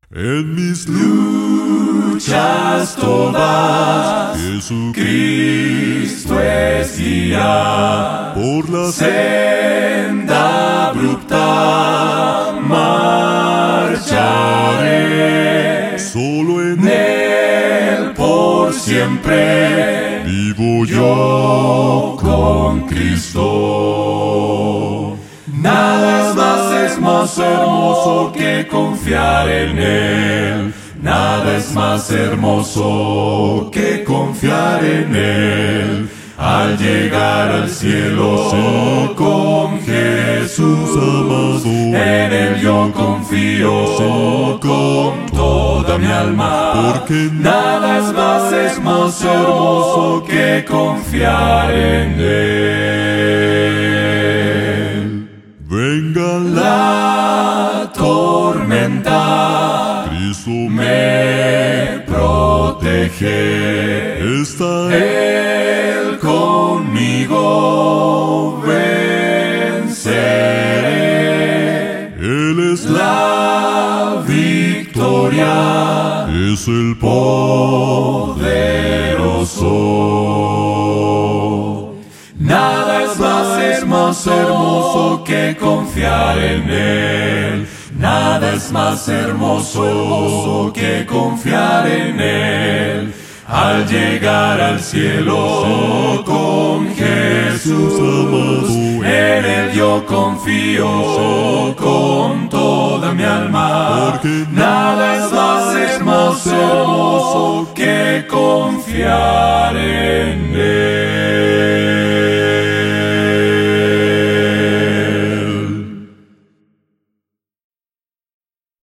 En mis luchas todas, Jesucristo es guía. Por la senda abrupta marcharé. Solo en Él por siempre vivo yo con Cristo. Nada es más hermoso que confiar en Él. Nada es más hermoso que confiar en Él. Al llegar al cielo con Jesús amado, en Él yo confío con toda mi alma. Porque nada es más hermoso que confiar en Él. Venga la tormenta, Cristo me protege. Está Él conmigo, venceré. Él es la victoria, es el poderoso. Nada es más hermoso que confiar en Él. Nada es más hermoso que confiar en Él. Al llegar al cielo con Jesús amado, en Él yo confío con toda mi alma. Porque nada es más hermoso que confiar en Él.